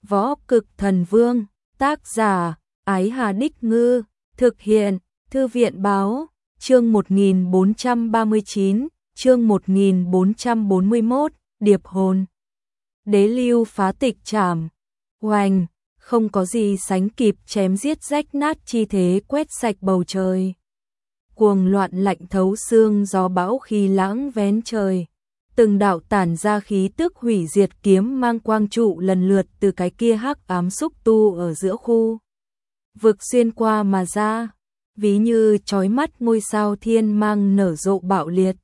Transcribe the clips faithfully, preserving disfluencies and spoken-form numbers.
Võ Cực Thần Vương, tác giả, Ái Hà Đích Ngư, thực hiện, Thư viện Báo, chương một nghìn bốn trăm ba mươi chín, chương một nghìn bốn trăm bốn mươi mốt, Điệp Hồn. Đế lưu phá tịch trảm, oanh, không có gì sánh kịp chém giết rách nát chi thế quét sạch bầu trời. Cuồng loạn lạnh thấu xương gió bão khí lãng vén trời. Từng đạo tản ra khí tức hủy diệt kiếm mang quang trụ lần lượt từ cái kia hắc ám xúc tu ở giữa khu vực xuyên qua mà ra, ví như chói mắt ngôi sao thiên mang nở rộ bạo liệt.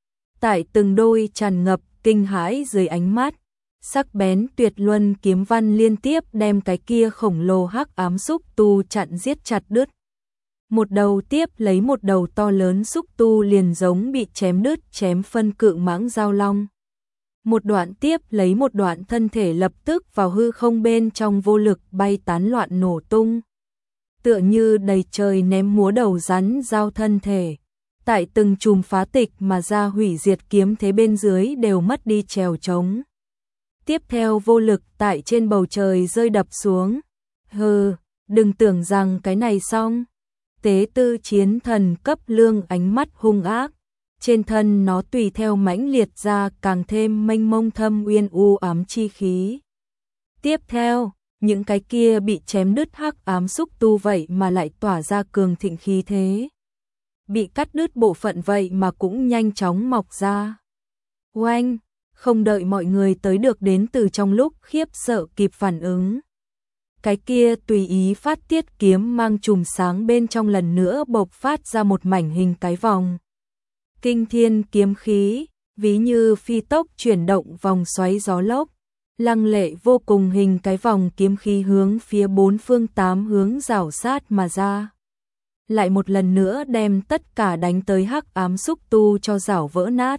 Tại từng đôi tràn ngập kinh hãi dưới ánh mắt, sắc bén tuyệt luân kiếm văn liên tiếp đem cái kia khổng lồ hắc ám xúc tu chặn giết chặt đứt. Một đầu tiếp lấy một đầu to lớn xúc tu liền giống bị chém đứt chém phân cự mãng giao long. Một đoạn tiếp lấy một đoạn thân thể lập tức vào hư không bên trong vô lực bay tán loạn nổ tung. Tựa như đầy trời ném múa đầu rắn giao thân thể. Tại từng chùm phá tịch mà ra hủy diệt kiếm thế bên dưới đều mất đi trèo trống. Tiếp theo vô lực tại trên bầu trời rơi đập xuống. Hừ, đừng tưởng rằng cái này xong. Tế tư chiến thần cấp lương ánh mắt hung ác, trên thân nó tùy theo mãnh liệt ra càng thêm mênh mông thâm uyên u ám chi khí. Tiếp theo, những cái kia bị chém đứt hắc ám xúc tu vậy mà lại tỏa ra cường thịnh khí thế. Bị cắt đứt bộ phận vậy mà cũng nhanh chóng mọc ra. Oanh, không đợi mọi người tới được đến từ trong lúc khiếp sợ kịp phản ứng. Cái kia tùy ý phát tiết kiếm mang chùm sáng bên trong lần nữa bộc phát ra một mảnh hình cái vòng. Kinh thiên kiếm khí, ví như phi tốc chuyển động vòng xoáy gió lốc, lăng lệ vô cùng hình cái vòng kiếm khí hướng phía bốn phương tám hướng rảo sát mà ra. Lại một lần nữa đem tất cả đánh tới hắc ám xúc tu cho rảo vỡ nát.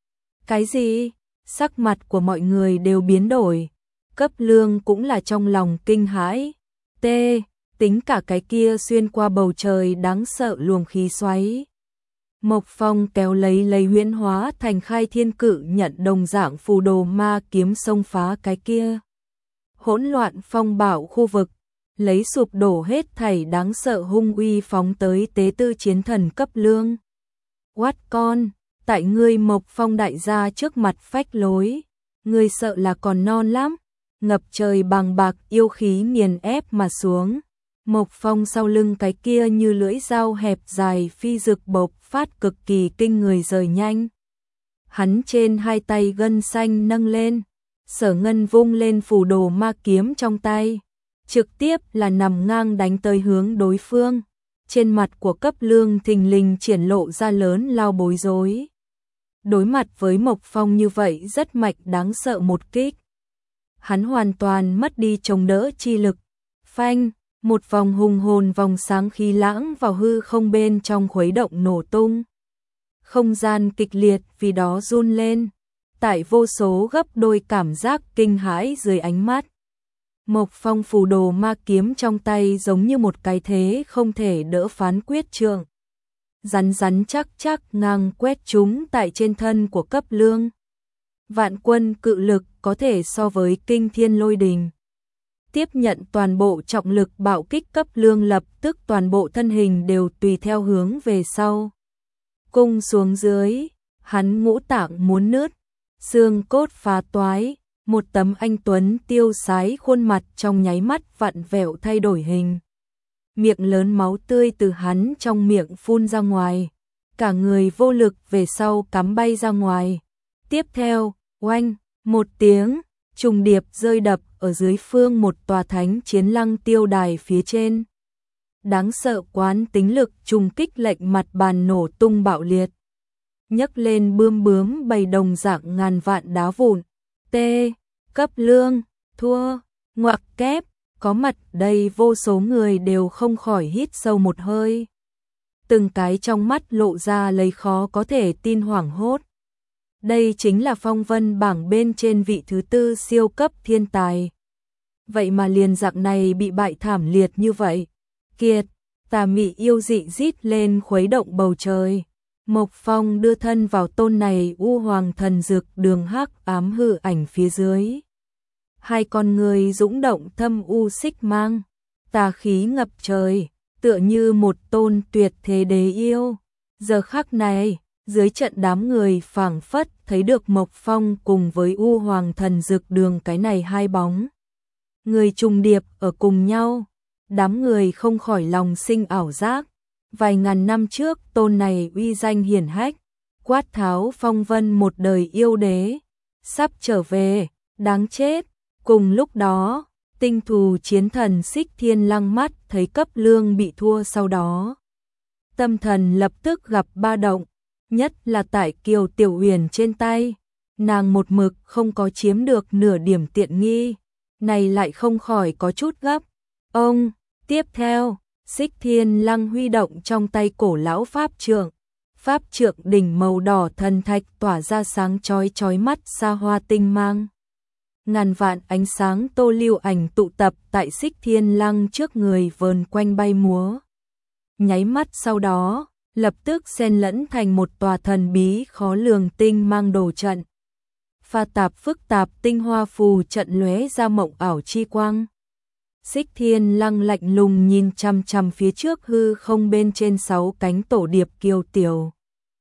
Cái gì? Sắc mặt của mọi người đều biến đổi. Cấp lương cũng là trong lòng kinh hãi. T, tính cả cái kia xuyên qua bầu trời đáng sợ luồng khí xoáy. Mộc Phong kéo lấy lấy huyễn hóa thành khai thiên cự nhận đồng dạng phù đồ ma kiếm xông phá cái kia. Hỗn loạn phong bạo khu vực, lấy sụp đổ hết thảy đáng sợ hung uy phóng tới tế tư chiến thần cấp lương. Quát con, tại ngươi Mộc Phong đại gia trước mặt phách lối, ngươi sợ là còn non lắm. Ngập trời bàng bạc yêu khí nghiền ép mà xuống. Mộc Phong sau lưng cái kia như lưỡi dao hẹp dài phi rực bộc phát cực kỳ kinh người rời nhanh. Hắn trên hai tay gân xanh nâng lên, Sở Ngân vung lên phù đồ ma kiếm trong tay, trực tiếp là nằm ngang đánh tới hướng đối phương. Trên mặt của cấp lương thình lình triển lộ ra lớn lao bối rối. Đối mặt với Mộc Phong như vậy rất mạnh đáng sợ một kích. Hắn hoàn toàn mất đi chống đỡ chi lực. Phanh, một vòng hùng hồn vòng sáng khí lãng vào hư không bên trong khuấy động nổ tung. Không gian kịch liệt vì đó run lên, tại vô số gấp đôi cảm giác kinh hãi dưới ánh mắt. Mộc Phong phù đồ ma kiếm trong tay giống như một cái thế không thể đỡ phán quyết trượng. Rắn rắn chắc chắc ngang quét chúng tại trên thân của cấp lương. Vạn quân cự lực có thể so với kinh thiên lôi đình. Tiếp nhận toàn bộ trọng lực bạo kích cấp lương lập tức toàn bộ thân hình đều tùy theo hướng về sau. Cung xuống dưới, hắn ngũ tạng muốn nứt, xương cốt phá toái, một tấm anh tuấn tiêu sái khuôn mặt trong nháy mắt vặn vẹo thay đổi hình. Miệng lớn máu tươi từ hắn trong miệng phun ra ngoài, cả người vô lực về sau cắm bay ra ngoài. Tiếp theo, oanh, một tiếng, trùng điệp rơi đập ở dưới phương một tòa thánh chiến lăng tiêu đài phía trên. Đáng sợ quán tính lực trùng kích lệnh mặt bàn nổ tung bạo liệt. Nhấc lên bươm bướm bầy đồng dạng ngàn vạn đá vụn. T, cấp lương, thua, ngoặc kép, có mặt đây vô số người đều không khỏi hít sâu một hơi. Từng cái trong mắt lộ ra lấy khó có thể tin hoảng hốt. Đây chính là phong vân bảng bên trên vị thứ tư siêu cấp thiên tài. Vậy mà liền dạng này bị bại thảm liệt như vậy. Kiệt, tà mị yêu dị rít lên khuấy động bầu trời. Mộc Phong đưa thân vào tôn này u hoàng thần dược đường hắc ám hư ảnh phía dưới. hai con người dũng động thâm u xích mang, tà khí ngập trời, tựa như một tôn tuyệt thế đế yêu. Giờ khắc này, dưới trận đám người phảng phất thấy được Mộc Phong cùng với U Hoàng Thần Dực Đường cái này hai bóng người trùng điệp ở cùng nhau, đám người không khỏi lòng sinh ảo giác. Vài ngàn năm trước tôn này uy danh hiển hách, quát tháo phong vân một đời yêu đế, sắp trở về, đáng chết. Cùng lúc đó, tinh thù chiến thần Xích Thiên Lăng mắt thấy cấp lương bị thua, sau đó tâm thần lập tức gặp ba động, nhất là tại Kiều Tiểu Uyển trên tay, nàng một mực không có chiếm được nửa điểm tiện nghi, này lại không khỏi có chút gấp. Ông, tiếp theo, Xích Thiên Lăng huy động trong tay cổ lão pháp trượng, pháp trượng đỉnh màu đỏ thần thạch tỏa ra sáng chói chói mắt xa hoa tinh mang. Ngàn vạn ánh sáng tô lưu ảnh tụ tập tại Xích Thiên Lăng trước người vờn quanh bay múa. Nháy mắt sau đó, lập tức xen lẫn thành một tòa thần bí khó lường tinh mang đồ trận. Pha tạp phức tạp tinh hoa phù trận lóe ra mộng ảo chi quang. Xích Thiên Lăng lạnh lùng nhìn chằm chằm phía trước hư không bên trên sáu cánh tổ điệp Kiều Tiểu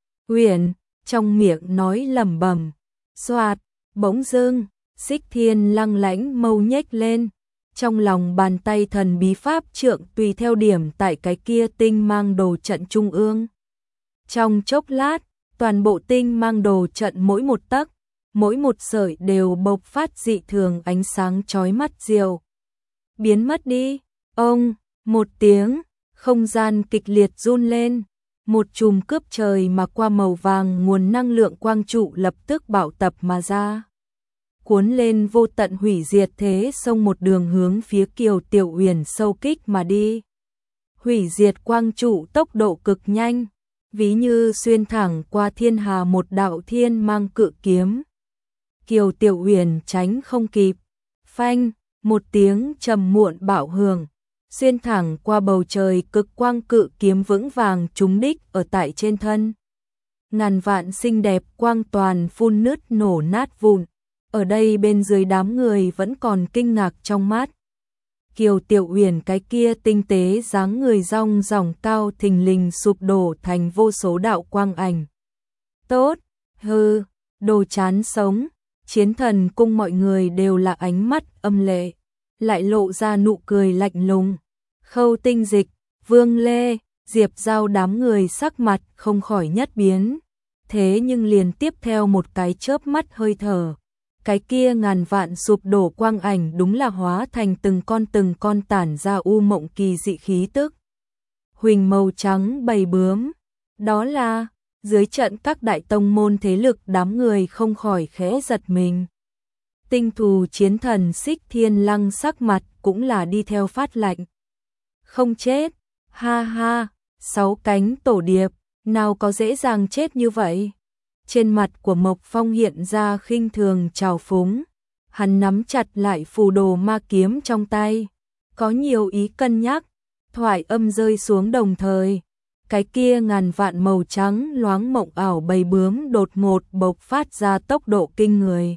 Uyển, trong miệng nói lẩm bẩm. Xoạt, bỗng dưng, Xích Thiên Lăng lãnh mâu nhếch lên, trong lòng bàn tay thần bí pháp trượng tùy theo điểm tại cái kia tinh mang đồ trận trung ương. Trong chốc lát, toàn bộ tinh mang đồ trận mỗi một tấc, mỗi một sợi đều bộc phát dị thường ánh sáng chói mắt diệu. Biến mất đi. Ông, một tiếng, không gian kịch liệt run lên, một chùm cướp trời mà qua màu vàng nguồn năng lượng quang trụ lập tức bạo tập mà ra, cuốn lên vô tận hủy diệt thế sông một đường hướng phía Kiều Tiểu Uyển sâu kích mà đi. Hủy diệt quang trụ tốc độ cực nhanh, ví như xuyên thẳng qua thiên hà một đạo thiên mang cự kiếm. Kiều Tiểu Uyển tránh không kịp, phanh, một tiếng trầm muộn bạo hưởng, xuyên thẳng qua bầu trời cực quang cự kiếm vững vàng trúng đích ở tại trên thân. Ngàn vạn xinh đẹp quang toàn phun nứt nổ nát vụn. Ở đây bên dưới đám người vẫn còn kinh ngạc trong mắt. Kiều Tiểu Uyển cái kia tinh tế dáng người rong ròng cao thình lình sụp đổ thành vô số đạo quang ảnh. Tốt, hư, đồ chán sống. Chiến thần cung mọi người đều là ánh mắt âm lệ, lại lộ ra nụ cười lạnh lùng. Khâu Tinh Dịch, Vương Lê, Diệp Giao đám người sắc mặt không khỏi nhất biến. Thế nhưng liền tiếp theo một cái chớp mắt hơi thở, cái kia ngàn vạn sụp đổ quang ảnh đúng là hóa thành từng con từng con tản ra u mộng kỳ dị khí tức. Huỳnh màu trắng bầy bướm, đó là dưới trận các đại tông môn thế lực, đám người không khỏi khẽ giật mình. Tinh thù chiến thần Xích Thiên Lăng sắc mặt cũng là đi theo phát lạnh. Không chết, ha ha, sáu cánh tổ điệp, nào có dễ dàng chết như vậy. Trên mặt của Mộc Phong hiện ra khinh thường trào phúng, hắn nắm chặt lại phù đồ ma kiếm trong tay, có nhiều ý cân nhắc. Thoại âm rơi xuống đồng thời, cái kia ngàn vạn màu trắng loáng mộng ảo bầy bướm đột ngột bộc phát ra tốc độ kinh người.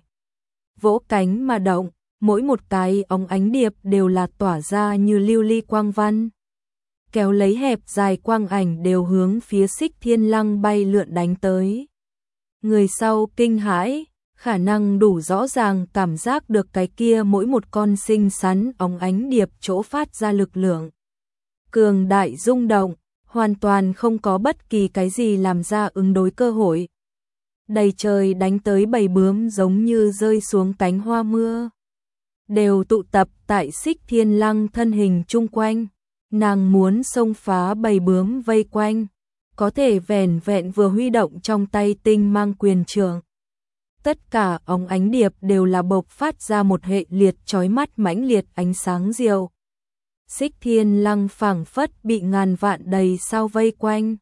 Vỗ cánh mà động, mỗi một cái óng ánh điệp đều là tỏa ra như lưu ly quang văn. Kéo lấy hẹp dài quang ảnh đều hướng phía Xích Thiên Lăng bay lượn đánh tới. Người sau kinh hãi, khả năng đủ rõ ràng cảm giác được cái kia mỗi một con xinh xắn óng ánh điệp chỗ phát ra lực lượng cường đại rung động, hoàn toàn không có bất kỳ cái gì làm ra ứng đối cơ hội. Đầy trời đánh tới bầy bướm giống như rơi xuống cánh hoa mưa, đều tụ tập tại Xích Thiên Lăng thân hình chung quanh. Nàng muốn xông phá bầy bướm vây quanh, có thể vẻn vẹn vừa huy động trong tay tinh mang quyền trượng. Tất cả óng ánh điệp đều là bộc phát ra một hệ liệt chói mắt mãnh liệt ánh sáng diệu. Xích Thiên Lăng phảng phất bị ngàn vạn đầy sao vây quanh.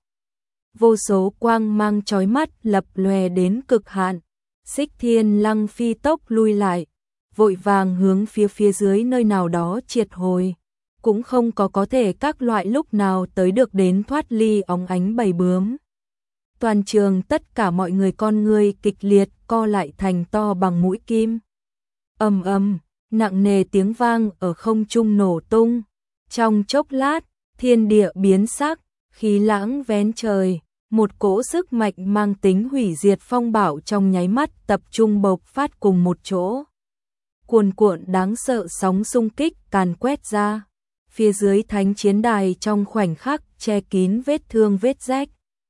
Vô số quang mang chói mắt lập lòe đến cực hạn. Xích Thiên Lăng phi tốc lui lại, vội vàng hướng phía phía dưới nơi nào đó triệt hồi, cũng không có có thể các loại lúc nào tới được đến thoát ly óng ánh bầy bướm. Toàn trường tất cả mọi người con người kịch liệt co lại thành to bằng mũi kim. Ầm ầm, nặng nề tiếng vang ở không trung nổ tung. Trong chốc lát, thiên địa biến sắc, khí lãng vén trời, một cỗ sức mạnh mang tính hủy diệt phong bạo trong nháy mắt tập trung bộc phát cùng một chỗ. Cuồn cuộn đáng sợ sóng xung kích càn quét ra, phía dưới thánh chiến đài trong khoảnh khắc che kín vết thương vết rách.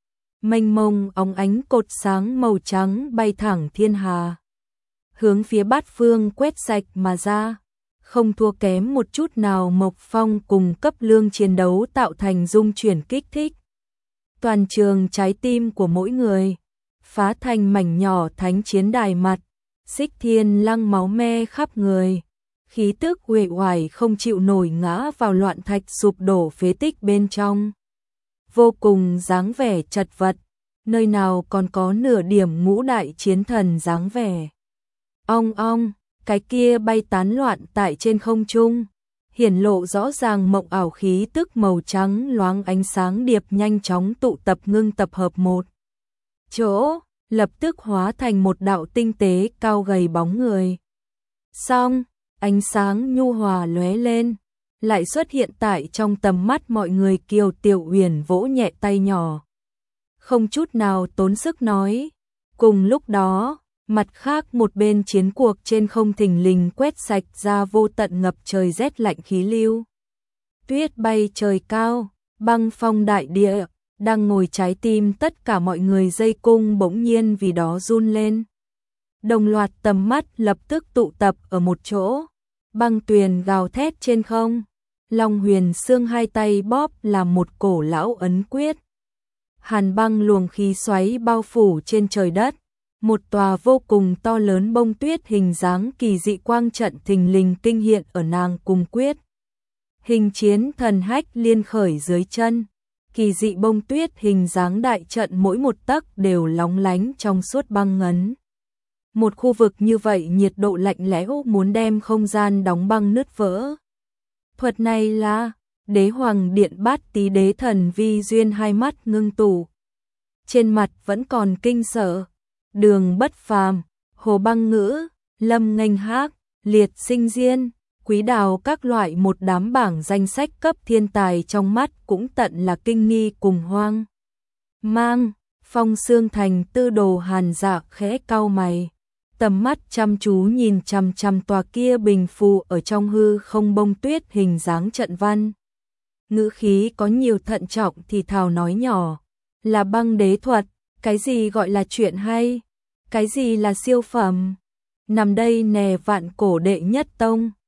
Mênh mông óng ánh cột sáng màu trắng bay thẳng thiên hà, hướng phía bát phương quét sạch mà ra, không thua kém một chút nào Mộc Phong cùng cấp lương chiến đấu tạo thành dung chuyển kích thích. Toàn trường trái tim của mỗi người phá thành mảnh nhỏ, thánh chiến đài mặt, Xích Thiên Lăng máu me khắp người, khí tức uể oải không chịu nổi ngã vào loạn thạch sụp đổ phế tích bên trong. Vô cùng dáng vẻ chật vật, nơi nào còn có nửa điểm ngũ đại chiến thần dáng vẻ. Ong ong, cái kia bay tán loạn tại trên không trung, hiển lộ rõ ràng mộng ảo khí tức màu trắng loáng ánh sáng điệp nhanh chóng tụ tập ngưng tập hợp một chỗ, lập tức hóa thành một đạo tinh tế cao gầy bóng người. Xong, ánh sáng nhu hòa lóe lên, lại xuất hiện tại trong tầm mắt mọi người. Kiều Tiểu Uyển vỗ nhẹ tay nhỏ, không chút nào tốn sức nói. Cùng lúc đó, mặt khác một bên chiến cuộc trên không thình lình quét sạch ra vô tận ngập trời rét lạnh khí lưu. Tuyết bay trời cao, băng phong đại địa, đang ngồi trái tim tất cả mọi người dây cung bỗng nhiên vì đó run lên. Đồng loạt tầm mắt lập tức tụ tập ở một chỗ, băng tuyền gào thét trên không. Long Huyền Xương hai tay bóp làm một cổ lão ấn quyết. Hàn băng luồng khí xoáy bao phủ trên trời đất. Một tòa vô cùng to lớn bông tuyết hình dáng kỳ dị quang trận thình lình kinh hiện ở nàng cùng quyết. Hình chiến thần hách liên khởi dưới chân. Kỳ dị bông tuyết hình dáng đại trận mỗi một tấc đều lóng lánh trong suốt băng ngấn. Một khu vực như vậy nhiệt độ lạnh lẽo muốn đem không gian đóng băng nứt vỡ. Thuật này là Đế Hoàng Điện Bát Tý Đế Thần Vi Duyên hai mắt ngưng tụ. Trên mặt vẫn còn kinh sợ. Đường Bất Phàm, Hồ Băng Ngữ, Lâm Nghênh Hác, Liệt Sinh Diên, Quý Đào các loại một đám bảng danh sách cấp thiên tài trong mắt cũng tận là kinh nghi cùng hoang mang. Phong Xương Thành Tư Đồ Hàn Dạ khẽ cau mày, tầm mắt chăm chú nhìn chằm chằm tòa kia bình phù ở trong hư không bông tuyết hình dáng trận văn. Ngữ khí có nhiều thận trọng thì thào nói nhỏ, là băng đế thuật, cái gì gọi là chuyện hay, cái gì là siêu phẩm. Nằm đây nè vạn cổ đệ nhất tông,